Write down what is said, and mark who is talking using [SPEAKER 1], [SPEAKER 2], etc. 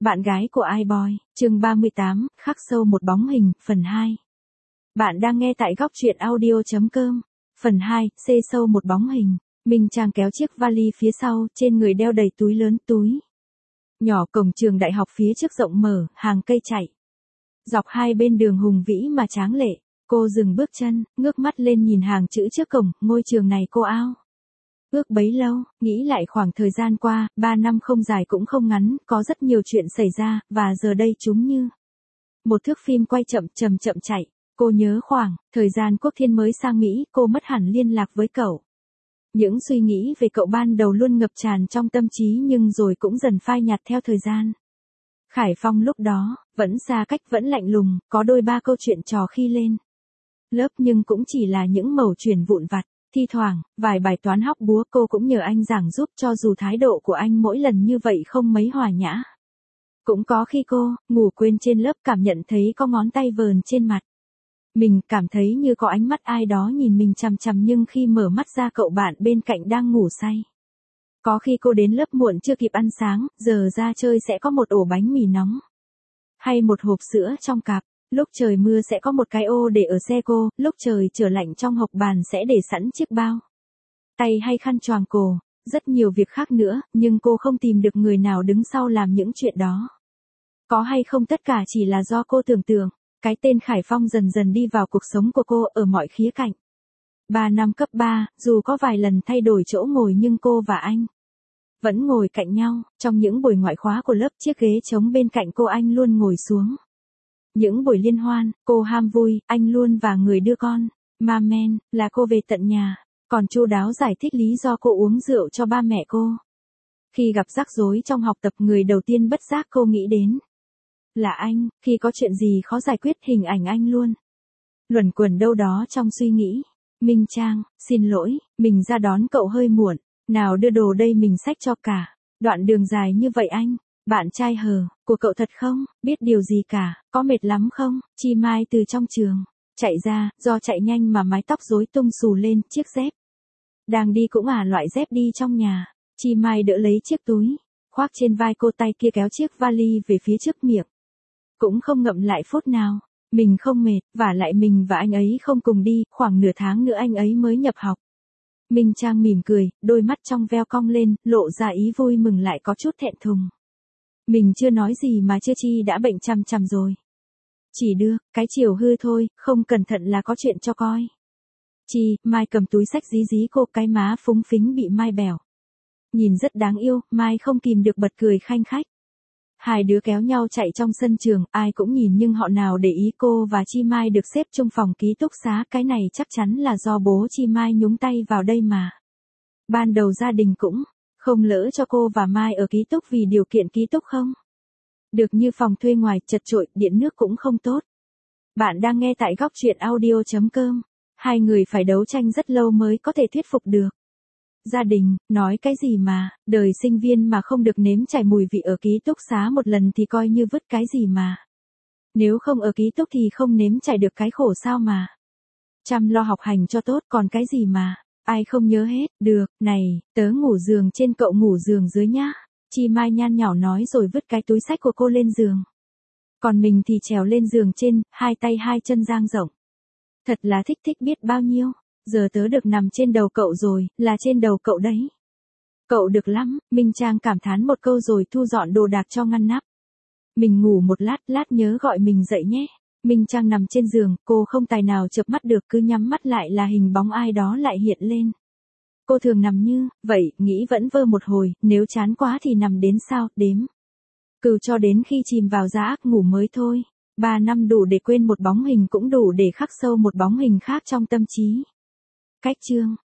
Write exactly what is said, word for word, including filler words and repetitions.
[SPEAKER 1] Bạn gái của iBoy, chương ba mươi tám, khắc sâu một bóng hình, phần hai. Bạn đang nghe tại góc truyện audio chấm com. Phần hai, xê sâu một bóng hình. Minh Trang kéo chiếc vali phía sau, trên người đeo đầy túi lớn túi. Nhỏ cổng trường đại học phía trước rộng mở, hàng cây chạy. Dọc hai bên đường hùng vĩ mà tráng lệ, cô dừng bước chân, ngước mắt lên nhìn hàng chữ trước cổng, ngôi trường này cô ao. Ước bấy lâu, nghĩ lại khoảng thời gian qua, ba năm không dài cũng không ngắn, có rất nhiều chuyện xảy ra, và giờ đây chúng như một thước phim quay chậm chậm chậm chạy. Cô nhớ khoảng, thời gian Quốc Thiên mới sang Mỹ, cô mất hẳn liên lạc với cậu. Những suy nghĩ về cậu ban đầu luôn ngập tràn trong tâm trí nhưng rồi cũng dần phai nhạt theo thời gian. Khải Phong lúc đó, vẫn xa cách vẫn lạnh lùng, có đôi ba câu chuyện trò khi lên lớp nhưng cũng chỉ là những mẩu chuyện vụn vặt. Thi thoảng, vài bài toán hóc búa cô cũng nhờ anh giảng giúp cho dù thái độ của anh mỗi lần như vậy không mấy hòa nhã. Cũng có khi cô, ngủ quên trên lớp cảm nhận thấy có ngón tay vờn trên mặt. Mình cảm thấy như có ánh mắt ai đó nhìn mình chằm chằm nhưng khi mở mắt ra cậu bạn bên cạnh đang ngủ say. Có khi cô đến lớp muộn chưa kịp ăn sáng, giờ ra chơi sẽ có một ổ bánh mì nóng. Hay một hộp sữa trong cặp. Lúc trời mưa sẽ có một cái ô để ở xe cô, lúc trời trở lạnh trong hộc bàn sẽ để sẵn chiếc bao tay hay khăn choàng cổ, rất nhiều việc khác nữa, nhưng cô không tìm được người nào đứng sau làm những chuyện đó. Có hay không tất cả chỉ là do cô tưởng tượng. Cái tên Khải Phong dần dần đi vào cuộc sống của cô ở mọi khía cạnh. Ba năm cấp ba, dù có vài lần thay đổi chỗ ngồi nhưng cô và anh vẫn ngồi cạnh nhau, trong những buổi ngoại khóa của lớp chiếc ghế trống bên cạnh cô anh luôn ngồi xuống. Những buổi liên hoan, cô ham vui, anh luôn và người đưa con, ma men, là cô về tận nhà, còn chu đáo giải thích lý do cô uống rượu cho ba mẹ cô. Khi gặp rắc rối trong học tập người đầu tiên bất giác cô nghĩ đến là anh, khi có chuyện gì khó giải quyết hình ảnh anh luôn luẩn quẩn đâu đó trong suy nghĩ. Minh Trang, xin lỗi, mình ra đón cậu hơi muộn, nào đưa đồ đây mình xách cho cả, đoạn đường dài như vậy anh. Bạn trai hờ, của cậu thật không, biết điều gì cả, có mệt lắm không? Chi Mai từ trong trường chạy ra, do chạy nhanh mà mái tóc rối tung xù lên, chiếc dép đang đi cũng à loại dép đi trong nhà. Chi Mai đỡ lấy chiếc túi khoác trên vai cô, tay kia kéo chiếc vali về phía trước miệng. Cũng không ngậm lại phút nào, mình không mệt, vả lại mình và anh ấy không cùng đi, khoảng nửa tháng nữa anh ấy mới nhập học. Minh Trang mỉm cười, đôi mắt trong veo cong lên, lộ ra ý vui mừng lại có chút thẹn thùng. Mình chưa nói gì mà chưa chi đã bệnh chằm chằm rồi. Chỉ đưa, cái chiều hư thôi, không cẩn thận là có chuyện cho coi. Chi, Mai cầm túi xách dí dí cô, cái má phúng phính bị Mai bẻo. Nhìn rất đáng yêu, Mai không kìm được bật cười khanh khách. Hai đứa kéo nhau chạy trong sân trường, ai cũng nhìn nhưng họ nào để ý cô và Chi Mai được xếp chung phòng ký túc xá, cái này chắc chắn là do bố Chi Mai nhúng tay vào đây mà. Ban đầu gia đình cũng không lỡ cho cô và Mai ở ký túc vì điều kiện ký túc không được như phòng thuê ngoài, chật chội, điện nước cũng không tốt. Bạn đang nghe tại góc truyện audio chấm com. Hai người phải đấu tranh rất lâu mới có thể thuyết phục được gia đình. Nói cái gì mà, đời sinh viên mà không được nếm trải mùi vị ở ký túc xá một lần thì coi như vứt cái gì mà. Nếu không ở ký túc thì không nếm trải được cái khổ sao mà. Chăm lo học hành cho tốt, còn cái gì mà ai không nhớ hết. Được, này, tớ ngủ giường trên cậu ngủ giường dưới nhá. Chi Mai nhan nhảo nói rồi vứt cái túi xách của cô lên giường. Còn mình thì trèo lên giường trên, hai tay hai chân dang rộng. Thật là thích thích biết bao nhiêu. Giờ tớ được nằm trên đầu cậu rồi, là trên đầu cậu đấy. Cậu được lắm, Minh Trang cảm thán một câu rồi thu dọn đồ đạc cho ngăn nắp. Mình ngủ một lát, lát nhớ gọi mình dậy nhé. Minh Trang nằm trên giường, cô không tài nào chợp mắt được, cứ nhắm mắt lại là hình bóng ai đó lại hiện lên. Cô thường nằm như vậy, nghĩ vẫn vơ một hồi, nếu chán quá thì nằm đến sao, đếm cừu cho đến khi chìm vào giấc ác ngủ mới thôi. Ba năm đủ để quên một bóng hình cũng đủ để khắc sâu một bóng hình khác trong tâm trí. Cách chương